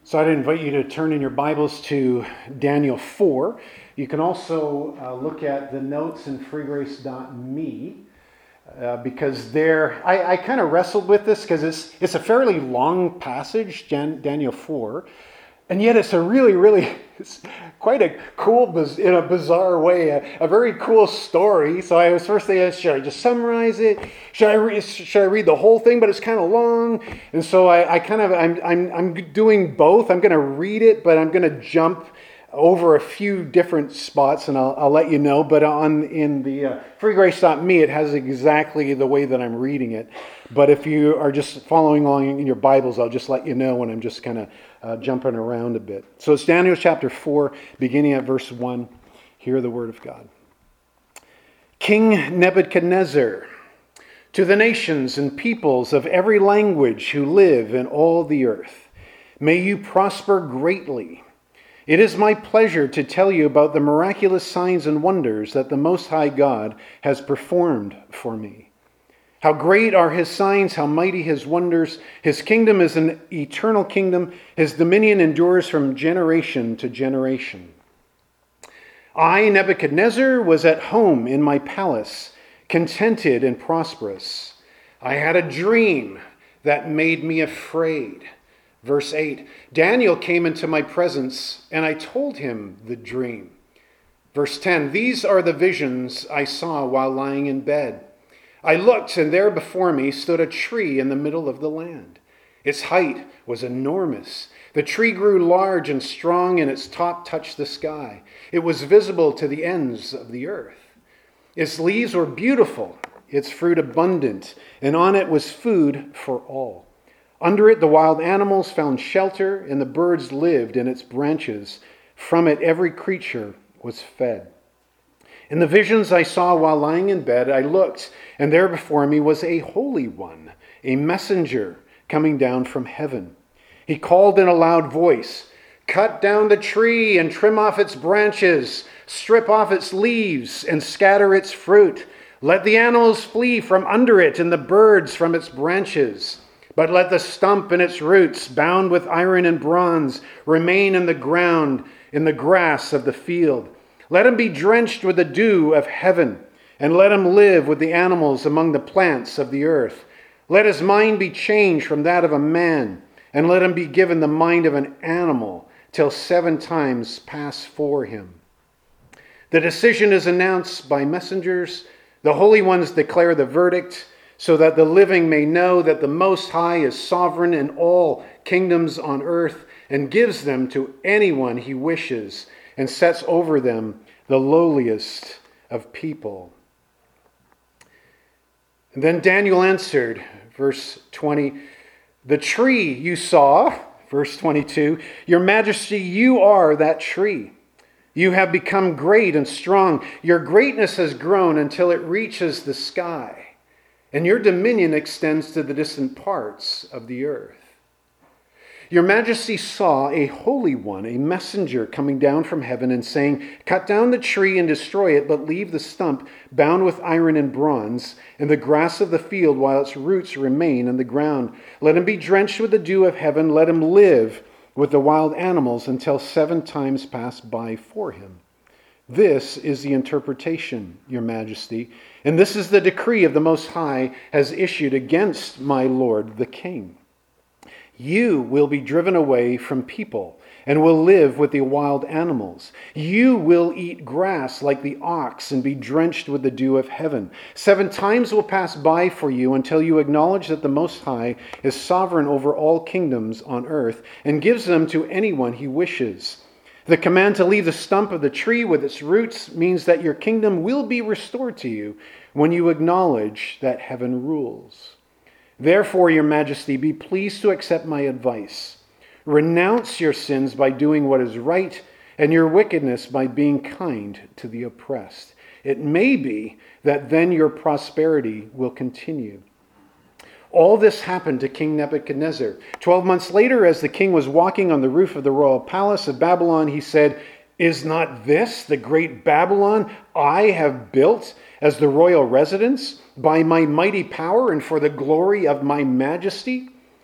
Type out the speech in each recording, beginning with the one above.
So I'd invite you to turn in your Bibles to Daniel 4. You can also look at the notes in freegrace.me because there, I kind of wrestled with this because it's a fairly long passage, Daniel 4, and yet it's it's quite a cool, in a bizarre way, a very cool story. So I was first thinking, should I just summarize it? Should I read the whole thing? But it's kind of long, and so I'm doing both. I'm going to read it, but I'm going to jump over a few different spots, and I'll let you know. But in the freegrace.me, it has exactly the way that I'm reading it. But if you are just following along in your Bibles, I'll just let you know when I'm just kind of jumping around a bit. So it's Daniel chapter 4, beginning at verse 1. Hear the word of God. King Nebuchadnezzar, to the nations and peoples of every language who live in all the earth, may you prosper greatly. It is my pleasure to tell you about the miraculous signs and wonders that the Most High God has performed for me. How great are his signs, how mighty his wonders. His kingdom is an eternal kingdom. His dominion endures from generation to generation. I, Nebuchadnezzar, was at home in my palace, contented and prosperous. I had a dream that made me afraid. Verse 8, Daniel came into my presence, and I told him the dream. Verse 10, these are the visions I saw while lying in bed. I looked, and there before me stood a tree in the middle of the land. Its height was enormous. The tree grew large and strong, and its top touched the sky. It was visible to the ends of the earth. Its leaves were beautiful, its fruit abundant, and on it was food for all. Under it, the wild animals found shelter, and the birds lived in its branches. From it, every creature was fed. In the visions I saw while lying in bed, I looked, and there before me was a holy one, a messenger coming down from heaven. He called in a loud voice, cut down the tree and trim off its branches, strip off its leaves and scatter its fruit. Let the animals flee from under it and the birds from its branches. But let the stump and its roots, bound with iron and bronze, remain in the ground, in the grass of the field. Let him be drenched with the dew of heaven, and let him live with the animals among the plants of the earth. Let his mind be changed from that of a man, and let him be given the mind of an animal, till 7 times pass for him. The decision is announced by messengers. The holy ones declare the verdict, so that the living may know that the Most High is sovereign in all kingdoms on earth and gives them to anyone he wishes and sets over them the lowliest of people. And then Daniel answered, verse 20, the tree you saw, verse 22, your majesty, you are that tree. You have become great and strong. Your greatness has grown until it reaches the sky. And your dominion extends to the distant parts of the earth. Your majesty saw a holy one, a messenger coming down from heaven and saying, cut down the tree and destroy it, but leave the stump bound with iron and bronze and the grass of the field while its roots remain in the ground. Let him be drenched with the dew of heaven. Let him live with the wild animals until 7 times pass by for him. This is the interpretation, your majesty, and this is the decree of the Most High has issued against my lord the king. You will be driven away from people and will live with the wild animals. You will eat grass like the ox and be drenched with the dew of heaven. 7 times will pass by for you until you acknowledge that the Most High is sovereign over all kingdoms on earth and gives them to anyone he wishes. The command to leave the stump of the tree with its roots means that your kingdom will be restored to you when you acknowledge that heaven rules. Therefore, your majesty, be pleased to accept my advice. Renounce your sins by doing what is right, and your wickedness by being kind to the oppressed. It may be that then your prosperity will continue. All this happened to King Nebuchadnezzar. 12 months later, as the king was walking on the roof of the royal palace of Babylon, he said, is not this the great Babylon I have built as the royal residence by my mighty power and for the glory of my majesty?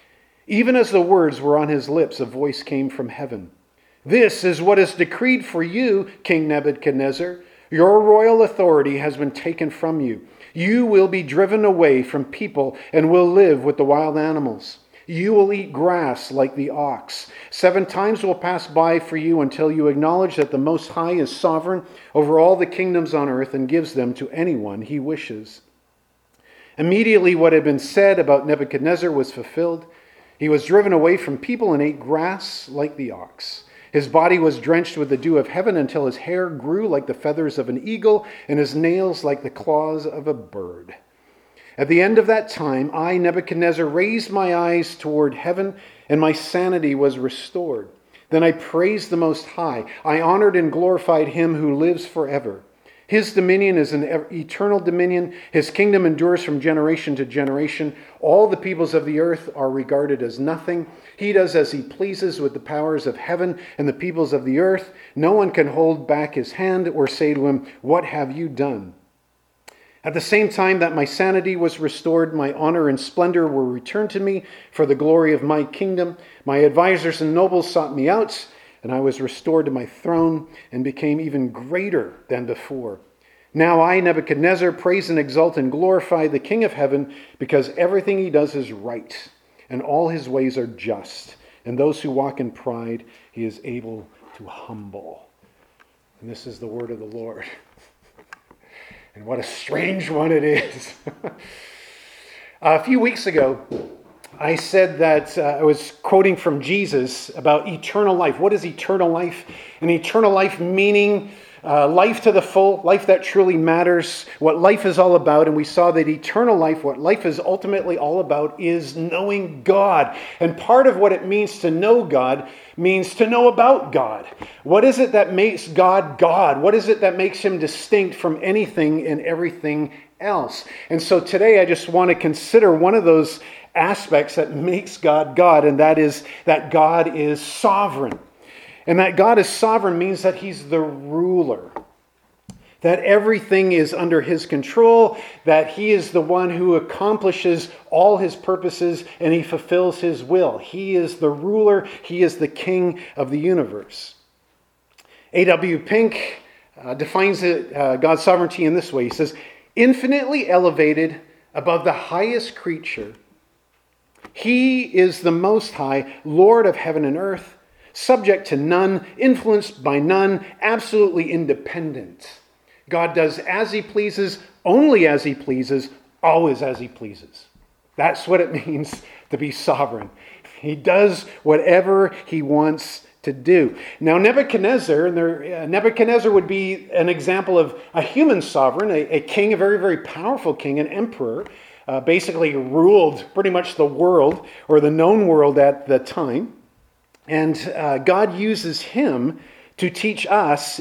Even as the words were on his lips, a voice came from heaven. This is what is decreed for you, King Nebuchadnezzar. Your royal authority has been taken from you. You will be driven away from people and will live with the wild animals. You will eat grass like the ox. 7 times will pass by for you until you acknowledge that the Most High is sovereign over all the kingdoms on earth and gives them to anyone he wishes. Immediately what had been said about Nebuchadnezzar was fulfilled. He was driven away from people and ate grass like the ox. His body was drenched with the dew of heaven until his hair grew like the feathers of an eagle and his nails like the claws of a bird. At the end of that time, I, Nebuchadnezzar, raised my eyes toward heaven and my sanity was restored. Then I praised the Most High. I honored and glorified him who lives forever. His dominion is an eternal dominion. His kingdom endures from generation to generation. All the peoples of the earth are regarded as nothing. He does as he pleases with the powers of heaven and the peoples of the earth. No one can hold back his hand or say to him, "What have you done?" At the same time that my sanity was restored, my honor and splendor were returned to me for the glory of my kingdom. My advisors and nobles sought me out, and I was restored to my throne and became even greater than before. Now I, Nebuchadnezzar, praise and exalt and glorify the King of heaven, because everything he does is right, and all his ways are just. And those who walk in pride, he is able to humble. And this is the word of the Lord. And what a strange one it is. A few weeks ago, I said that I was quoting from Jesus about eternal life. What is eternal life? And eternal life meaning life to the full, life that truly matters, what life is all about. And we saw that eternal life, what life is ultimately all about, is knowing God. And part of what it means to know God means to know about God. What is it that makes God God? What is it that makes him distinct from anything and everything else? And so today I just want to consider one of those aspects that makes God God, and that is that God is sovereign. And that God is sovereign means that he's the ruler, that everything is under his control, that he is the one who accomplishes all his purposes and he fulfills his will. He is the ruler, he is the king of the universe. A.W. Pink defines God's sovereignty in this way. He says, infinitely elevated above the highest creature, he is the Most High, Lord of heaven and earth, subject to none, influenced by none, absolutely independent. God does as he pleases, only as he pleases, always as he pleases. That's what it means to be sovereign. He does whatever he wants to do. Now Nebuchadnezzar would be an example of a human sovereign, a king, a very, very powerful king, an emperor, basically ruled pretty much the world, or the known world at the time. And God uses him to teach us,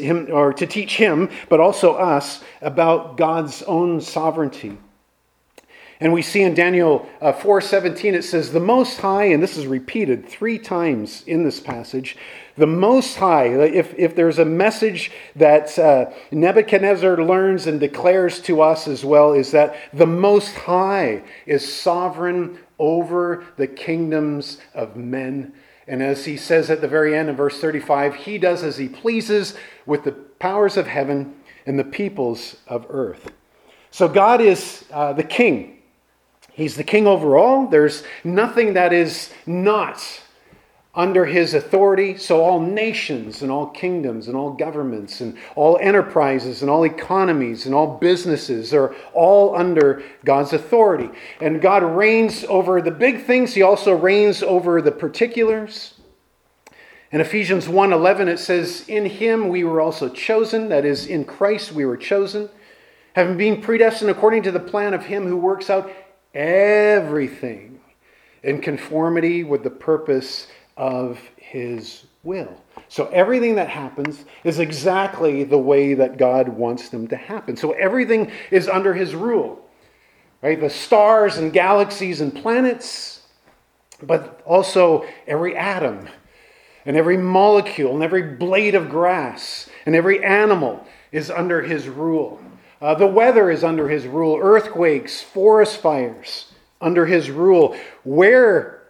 but also us, about God's own sovereignty. And we see in Daniel 4:17, it says, the Most High, and this is repeated 3 times in this passage, the Most High, if there's a message that Nebuchadnezzar learns and declares to us as well, is that the Most High is sovereign over the kingdoms of men. And as he says at the very end in verse 35, he does as he pleases with the powers of heaven and the peoples of earth. So God is the king. He's the king over all. There's nothing that is not under his authority. So all nations and all kingdoms and all governments and all enterprises and all economies and all businesses are all under God's authority. And God reigns over the big things. He also reigns over the particulars. In Ephesians 1:11 it says, in him we were also chosen. That is, in Christ we were chosen, having been predestined according to the plan of him who works out everything in conformity with the purpose of his will. So everything that happens is exactly the way that God wants them to happen. So everything is under his rule, right? The stars and galaxies and planets, but also every atom and every molecule and every blade of grass and every animal is under his rule. The weather is under his rule. Earthquakes, forest fires, under his rule. Where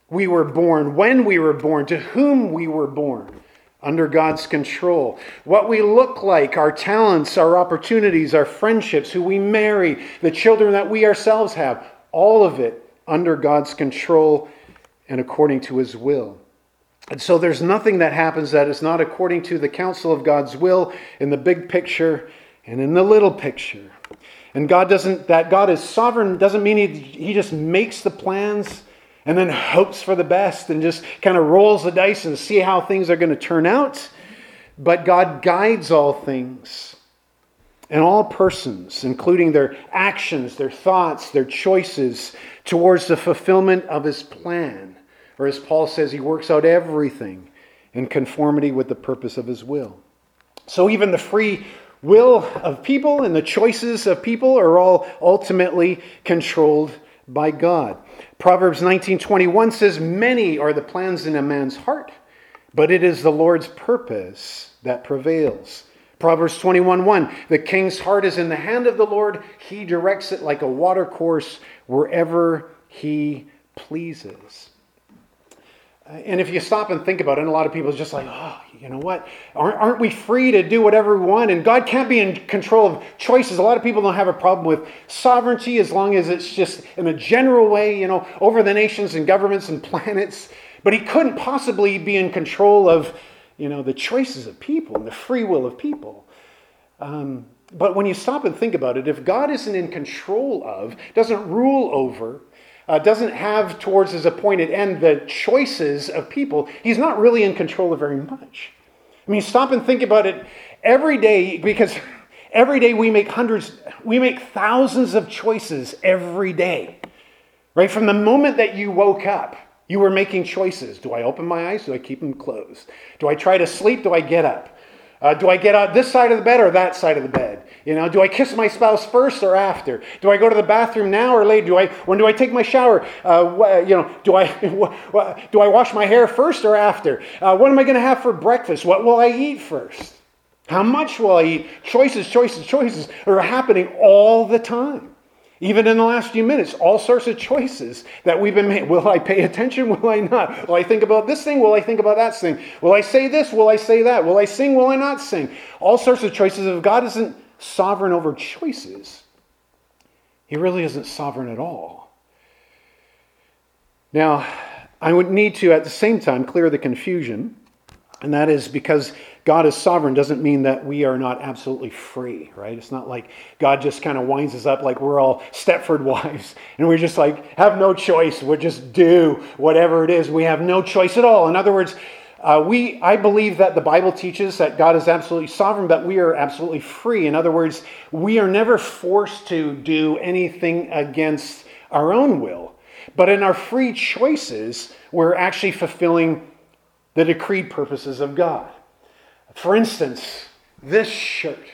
we were born, when we were born, to whom we were born, under God's control. What we look like, our talents, our opportunities, our friendships, who we marry, the children that we ourselves have, all of it under God's control and according to his will. And so there's nothing that happens that is not according to the counsel of God's will in the big picture and in the little picture. And that God is sovereign doesn't mean he just makes the plans and then hopes for the best and just kind of rolls the dice and see how things are going to turn out. But God guides all things and all persons, including their actions, their thoughts, their choices, towards the fulfillment of his plan. Or as Paul says, he works out everything in conformity with the purpose of his will. So even the free will of people and the choices of people are all ultimately controlled by God. Proverbs 19:21 says, "Many are the plans in a man's heart, but it is the Lord's purpose that prevails." Proverbs 21:1, "The king's heart is in the hand of the Lord. He directs it like a watercourse wherever he pleases." And if you stop and think about it, and a lot of people are just like, oh, you know what? Aren't we free to do whatever we want? And God can't be in control of choices. A lot of people don't have a problem with sovereignty as long as it's just in a general way, over the nations and governments and planets. But he couldn't possibly be in control of, the choices of people and the free will of people. But when you stop and think about it, if God isn't in control of, doesn't rule over, doesn't have towards his appointed end the choices of people, he's not really in control of very much. I mean, stop and think about it every day, because every day we make thousands of choices every day. Right? From the moment that you woke up, you were making choices. Do I open my eyes? Do I keep them closed? Do I try to sleep? Do I get up? Do I get out this side of the bed or that side of the bed? Do I kiss my spouse first or after? Do I go to the bathroom now or later? When do I take my shower? Do I wash my hair first or after? What am I going to have for breakfast? What will I eat first? How much will I eat? Choices are happening all the time. Even in the last few minutes, all sorts of choices that we've been made. Will I pay attention? Will I not? Will I think about this thing? Will I think about that thing? Will I say this? Will I say that? Will I sing? Will I not sing? All sorts of choices. If God isn't sovereign over choices, he really isn't sovereign at all. Now, I would need to, at the same time, clear the confusion. And that is because God is sovereign doesn't mean that we are not absolutely free, right? It's not like God just kind of winds us up like we're all Stepford wives and we're just like, have no choice. We'll just do whatever it is. We have no choice at all. In other words, I believe that the Bible teaches that God is absolutely sovereign, but we are absolutely free. In other words, we are never forced to do anything against our own will. But in our free choices, we're actually fulfilling the decreed purposes of God. For instance, this shirt.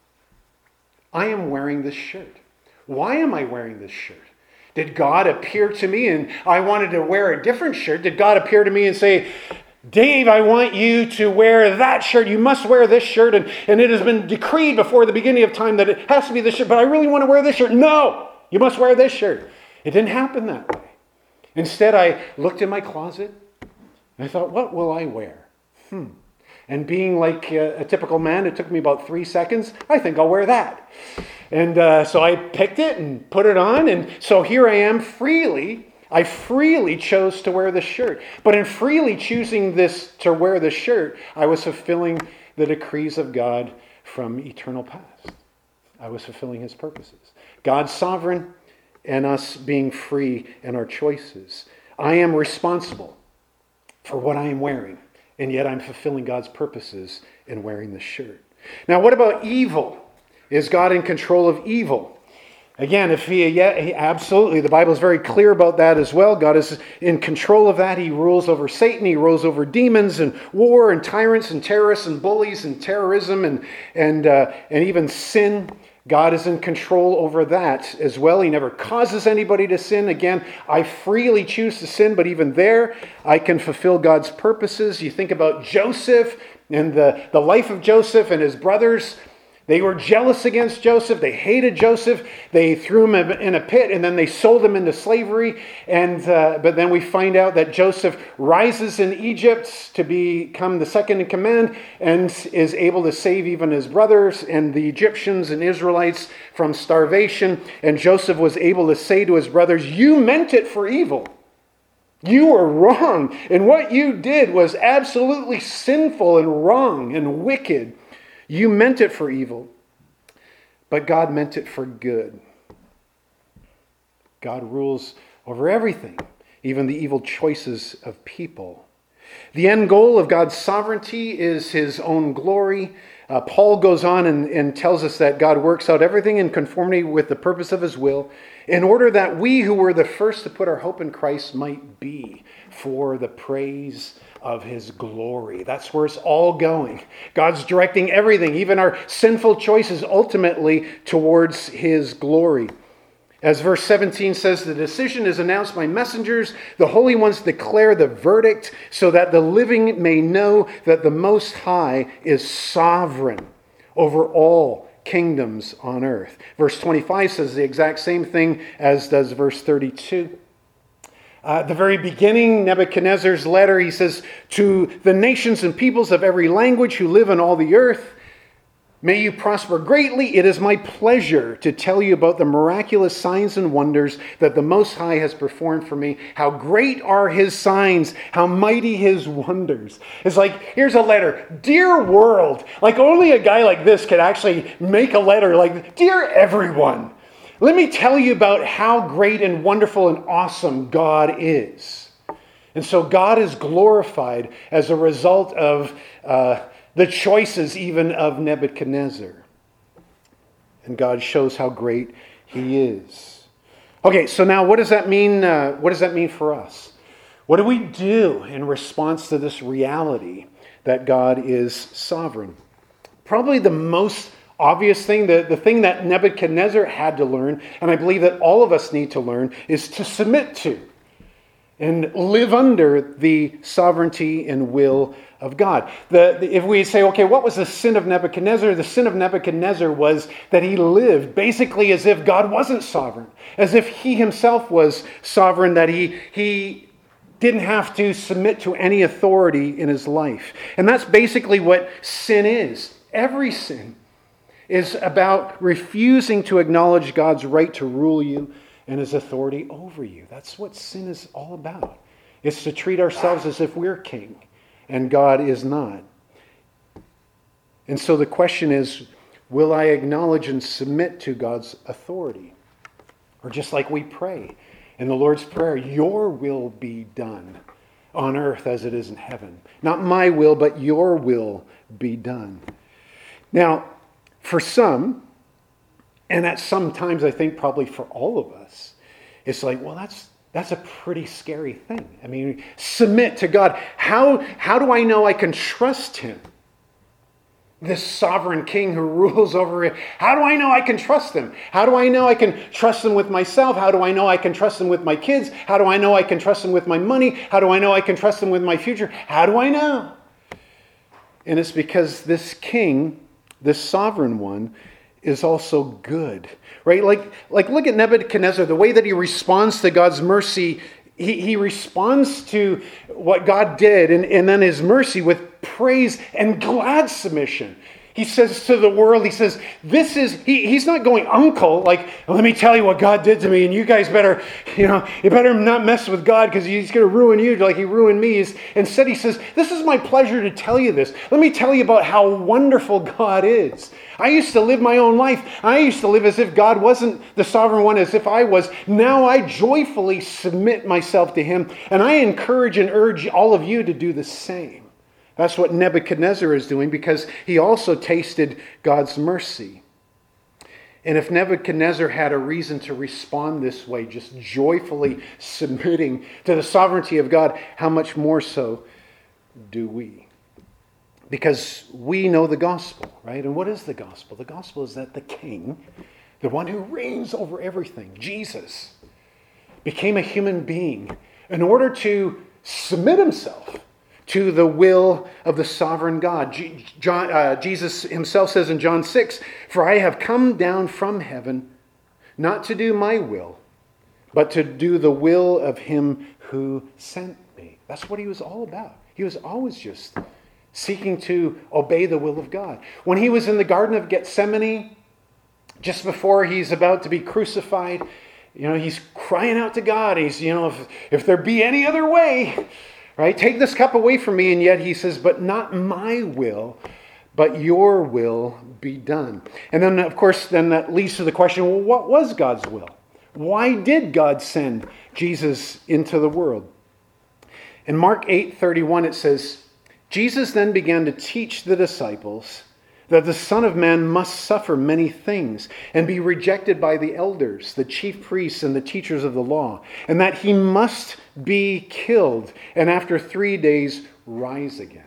I am wearing this shirt. Why am I wearing this shirt? Did God appear to me and I wanted to wear a different shirt? Did God appear to me and say, Dave, I want you to wear that shirt. You must wear this shirt. And it has been decreed before the beginning of time that it has to be this shirt. But I really want to wear this shirt. No, you must wear this shirt. It didn't happen that way. Instead, I looked in my closet and I thought, what will I wear? And being like a typical man, it took me about 3 seconds. I think I'll wear that. And so I picked it and put it on. And so here I am freely. I freely chose to wear this shirt. But in freely choosing to wear this shirt, I was fulfilling the decrees of God from eternal past. I was fulfilling his purposes. God's sovereign and us being free in our choices. I am responsible for what I am wearing. And yet I'm fulfilling God's purposes in wearing this shirt. Now, what about evil? Is God in control of evil? Again, absolutely. The Bible is very clear about that as well. God is in control of that. He rules over Satan. He rules over demons and war and tyrants and terrorists and bullies and terrorism and even sin. God is in control over that as well. He never causes anybody to sin. Again, I freely choose to sin, but even there, I can fulfill God's purposes. You think about Joseph and the life of Joseph and his brothers. They were jealous against Joseph. They hated Joseph. They threw him in a pit, and then they sold him into slavery. But then we find out that Joseph rises in Egypt to become the second in command and is able to save even his brothers and the Egyptians and Israelites from starvation. And Joseph was able to say to his brothers, "You meant it for evil. You were wrong. And what you did was absolutely sinful and wrong and wicked. You meant it for evil, but God meant it for good." God rules over everything, even the evil choices of people. The end goal of God's sovereignty is his own glory. Paul goes on and tells us that God works out everything in conformity with the purpose of his will, in order that we who were the first to put our hope in Christ might be for the praise of his glory. That's where it's all going. God's directing everything, even our sinful choices, ultimately towards his glory. As verse 17 says, the decision is announced by messengers. The holy ones declare the verdict so that the living may know that the Most High is sovereign over all kingdoms on earth. Verse 25 says the exact same thing as does verse 32. At the very beginning, Nebuchadnezzar's letter, he says, "To the nations and peoples of every language who live on all the earth, may you prosper greatly. It is my pleasure to tell you about the miraculous signs and wonders that the Most High has performed for me. How great are his signs, how mighty his wonders." It's like, here's a letter. Dear world, like only a guy like this could actually make a letter like, "Dear everyone, let me tell you about how great and wonderful and awesome God is." And so God is glorified as a result of the choices even of Nebuchadnezzar. And God shows how great he is. Okay, so now what does that mean? What does that mean for us? What do we do in response to this reality that God is sovereign? Probably the most obvious thing, the thing that Nebuchadnezzar had to learn, and I believe that all of us need to learn, is to submit to and live under the sovereignty and will of God. If we say, okay, what was the sin of Nebuchadnezzar? The sin of Nebuchadnezzar was that he lived basically as if God wasn't sovereign, as if he himself was sovereign, that he didn't have to submit to any authority in his life. And that's basically what sin is. Every sin is about refusing to acknowledge God's right to rule you and his authority over you. That's what sin is all about. It's to treat ourselves as if we're king and God is not. And so the question is, will I acknowledge and submit to God's authority? Or just like we pray in the Lord's Prayer, your will be done on earth as it is in heaven. Not my will, but your will be done. Now, for some, and at sometimes I think probably for all of us, it's like, well, that's a pretty scary thing. I mean, submit to God. How do I know I can trust him? This sovereign king who rules over it. How do I know I can trust him? How do I know I can trust him with myself? How do I know I can trust him with my kids? How do I know I can trust him with my money? How do I know I can trust him with my future? How do I know? And it's because this king, this sovereign one, is also good, right? Like look at Nebuchadnezzar, the way that he responds to God's mercy. He responds to what God did and then his mercy with praise and glad submission. He says to the world, he says, he's not going uncle, like, let me tell you what God did to me, and you guys better, you better not mess with God because he's going to ruin you like he ruined me. Instead, he says, this is my pleasure to tell you this. Let me tell you about how wonderful God is. I used to live my own life. I used to live as if God wasn't the sovereign one, as if I was. Now I joyfully submit myself to him, and I encourage and urge all of you to do the same. That's what Nebuchadnezzar is doing because he also tasted God's mercy. And if Nebuchadnezzar had a reason to respond this way, just joyfully submitting to the sovereignty of God, how much more so do we? Because we know the gospel, right? And what is the gospel? The gospel is that the king, the one who reigns over everything, Jesus, became a human being in order to submit himself to the will of the sovereign God. Jesus himself says in John 6, "For I have come down from heaven not to do my will, but to do the will of him who sent me." That's what he was all about. He was always just seeking to obey the will of God. When he was in the Garden of Gethsemane, just before he's about to be crucified, he's crying out to God. He's, if there be any other way, right, take this cup away from me. And yet he says, "But not my will, but your will be done." And then, of course, that leads to the question, well, what was God's will? Why did God send Jesus into the world? In Mark 8:31, it says, "Jesus then began to teach the disciples that the Son of Man must suffer many things and be rejected by the elders, the chief priests, and the teachers of the law, and that he must be killed and after 3 days rise again."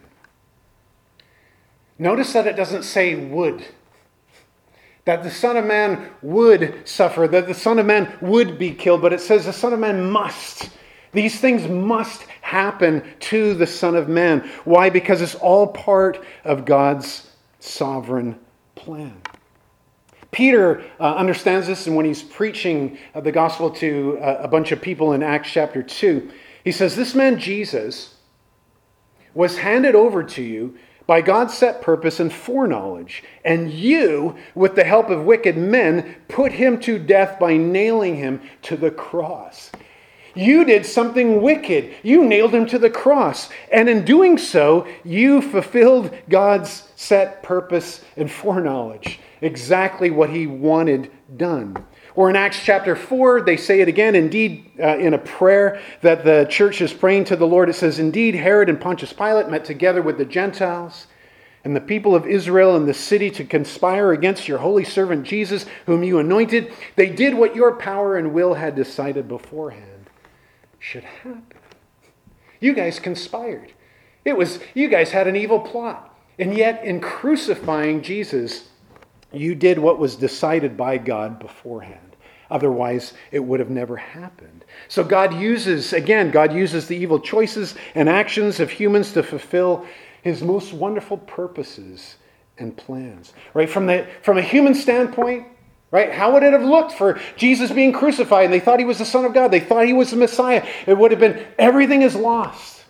Notice that it doesn't say would. That the Son of Man would suffer, that the Son of Man would be killed, but it says the Son of Man must. These things must happen to the Son of Man. Why? Because it's all part of God's sovereign plan. Peter understands this, and when he's preaching the gospel to a bunch of people in Acts chapter 2, he says, "This man Jesus was handed over to you by God's set purpose and foreknowledge, and you, with the help of wicked men, put him to death by nailing him to the cross." You did something wicked. You nailed him to the cross. And in doing so, you fulfilled God's set purpose and foreknowledge. Exactly what he wanted done. Or in Acts chapter 4, they say it again, indeed, in a prayer that the church is praying to the Lord. It says, "Indeed, Herod and Pontius Pilate met together with the Gentiles and the people of Israel in the city to conspire against your holy servant Jesus, whom you anointed. They did what your power and will had decided beforehand should happen." You guys conspired. You guys had an evil plot. And yet, in crucifying Jesus, you did what was decided by God beforehand. Otherwise, it would have never happened. So God uses the evil choices and actions of humans to fulfill his most wonderful purposes and plans. Right? From a human standpoint, right? How would it have looked for Jesus being crucified? And they thought he was the Son of God. They thought he was the Messiah. It would have been, everything is lost.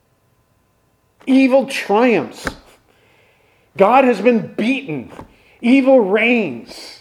Evil triumphs. God has been beaten. Evil reigns.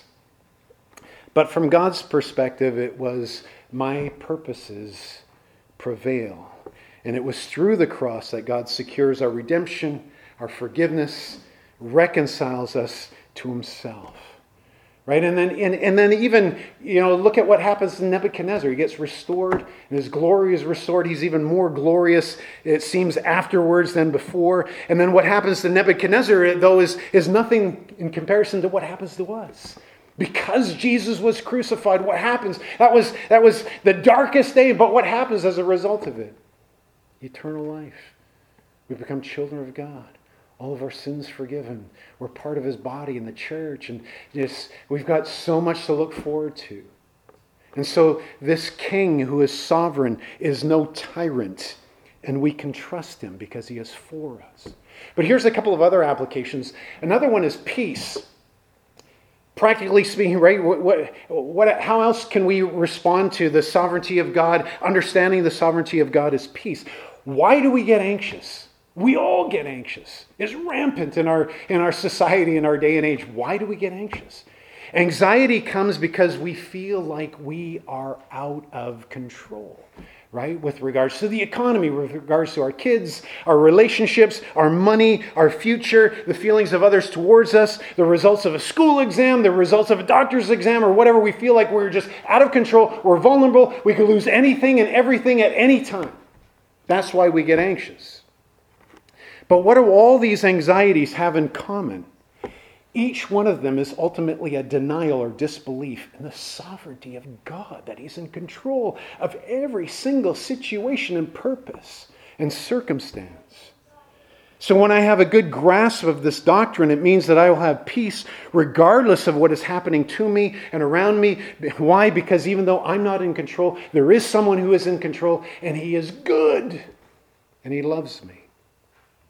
But from God's perspective, it was, my purposes prevail. And it was through the cross that God secures our redemption, our forgiveness, reconciles us to himself. Right? And then even, look at what happens to Nebuchadnezzar. He gets restored, and his glory is restored. He's even more glorious, it seems, afterwards than before. And then what happens to Nebuchadnezzar, though, is nothing in comparison to what happens to us. Because Jesus was crucified, what happens? That was the darkest day, but what happens as a result of it? Eternal life. We become children of God. All of our sins forgiven. We're part of his body in the church. And we've got so much to look forward to. And so this king who is sovereign is no tyrant. And we can trust him because he is for us. But here's a couple of other applications. Another one is peace. Practically speaking, right? How else can we respond to the sovereignty of God? Understanding the sovereignty of God is peace. Why do we get anxious? We all get anxious. It's rampant in our society, in our day and age. Why do we get anxious? Anxiety comes because we feel like we are out of control, right? With regards to the economy, with regards to our kids, our relationships, our money, our future, the feelings of others towards us, the results of a school exam, the results of a doctor's exam, or whatever. We feel like we're just out of control. We're vulnerable. We could lose anything and everything at any time. That's why we get anxious. But what do all these anxieties have in common? Each one of them is ultimately a denial or disbelief in the sovereignty of God, that he's in control of every single situation and purpose and circumstance. So when I have a good grasp of this doctrine, it means that I will have peace regardless of what is happening to me and around me. Why? Because even though I'm not in control, there is someone who is in control, and he is good, and he loves me.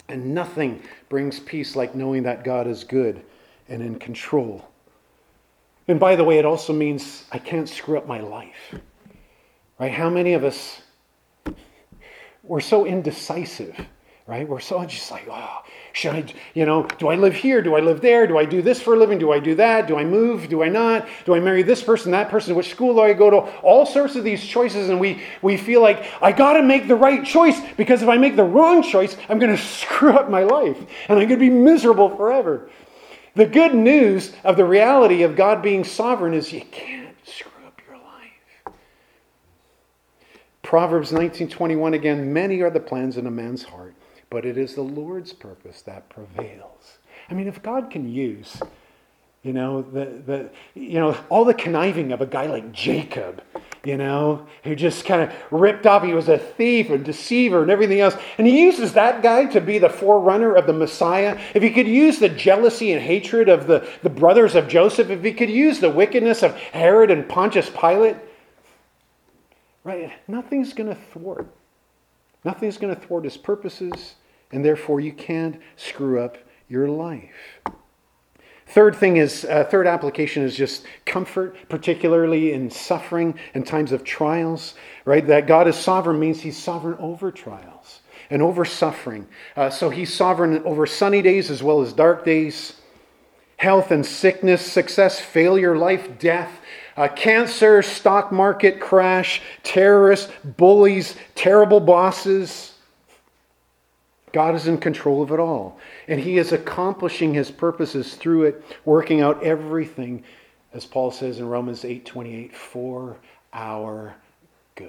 And nothing brings peace like knowing that God is good and in control. And by the way, it also means I can't screw up my life. Right? How many of us, we're so indecisive, right? We're so just like, oh, should I, do I live here? Do I live there? Do I do this for a living? Do I do that? Do I move? Do I not? Do I marry this person, that person? Which school do I go to? All sorts of these choices, and we feel like, I got to make the right choice, because if I make the wrong choice, I'm going to screw up my life, and I'm going to be miserable forever. The good news of the reality of God being sovereign is you can't screw up your life. Proverbs 19:21 again, many are the plans in a man's heart, but it is the Lord's purpose that prevails. I mean, if God can use, all the conniving of a guy like Jacob, who just kind of ripped off, he was a thief and deceiver and everything else. And he uses that guy to be the forerunner of the Messiah. If he could use the jealousy and hatred of the brothers of Joseph, if he could use the wickedness of Herod and Pontius Pilate, right? Nothing's going to thwart. Nothing's going to thwart his purposes, and therefore you can't screw up your life. Third application is just comfort, particularly in suffering and times of trials, right? That God is sovereign means he's sovereign over trials and over suffering. So he's sovereign over sunny days as well as dark days, health and sickness, success, failure, life, death, cancer, stock market crash, terrorists, bullies, terrible bosses. God is in control of it all. And he is accomplishing his purposes through it, working out everything, as Paul says in Romans 8:28, for our good.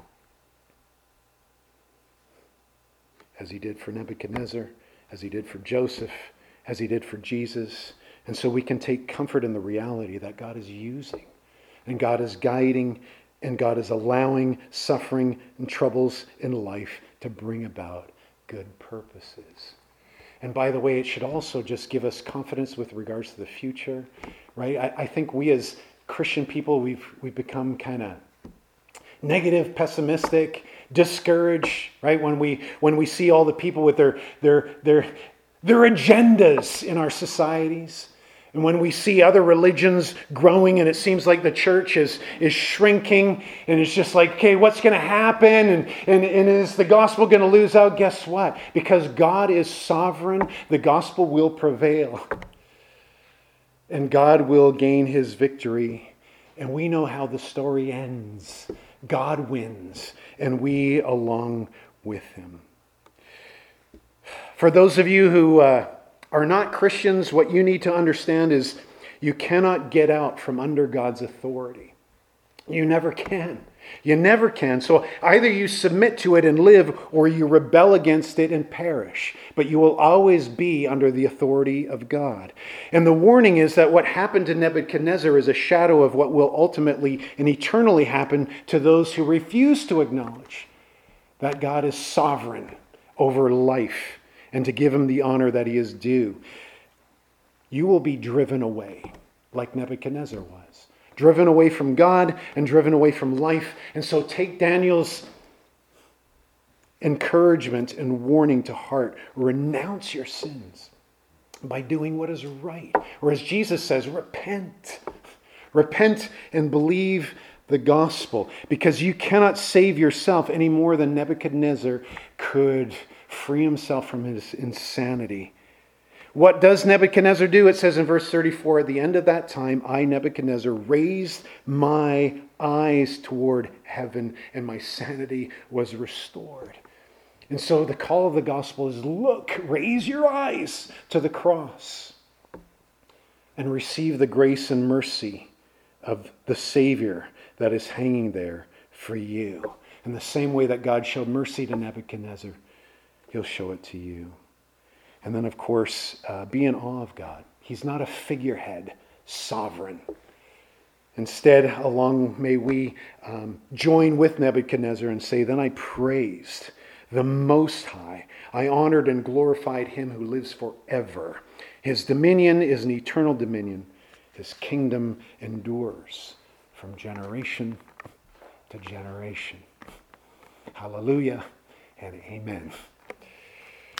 As he did for Nebuchadnezzar, as he did for Joseph, as he did for Jesus. And so we can take comfort in the reality that God is using, and God is guiding, and God is allowing suffering and troubles in life to bring about good purposes. And by the way, it should also just give us confidence with regards to the future, right? I think we as Christian people, we've become kind of negative, pessimistic, discouraged, right? When we see all the people with their agendas in our societies. And when we see other religions growing and it seems like the church is shrinking, and it's just like, okay, what's going to happen? And is the gospel going to lose out? Guess what? Because God is sovereign, the gospel will prevail. And God will gain his victory. And we know how the story ends. God wins, and we along with him. For those of you who are not Christians, what you need to understand is you cannot get out from under God's authority. You never can. You never can. So either you submit to it and live, or you rebel against it and perish. But you will always be under the authority of God. And the warning is that what happened to Nebuchadnezzar is a shadow of what will ultimately and eternally happen to those who refuse to acknowledge that God is sovereign over life, and to give him the honor that he is due. You will be driven away, like Nebuchadnezzar was. Driven away from God and driven away from life. And so take Daniel's encouragement and warning to heart. Renounce your sins by doing what is right. Or as Jesus says, repent. Repent and believe the gospel. Because you cannot save yourself any more than Nebuchadnezzar could free himself from his insanity. What does Nebuchadnezzar do? It says in verse 34, at the end of that time, I, Nebuchadnezzar, raised my eyes toward heaven, and my sanity was restored. And so the call of the gospel is, look, raise your eyes to the cross and receive the grace and mercy of the Savior that is hanging there for you. In the same way that God showed mercy to Nebuchadnezzar, he'll show it to you. And then, of course, be in awe of God. He's not a figurehead, sovereign. Instead, may we join with Nebuchadnezzar and say, then I praised the Most High. I honored and glorified him who lives forever. His dominion is an eternal dominion. His kingdom endures from generation to generation. Hallelujah and amen.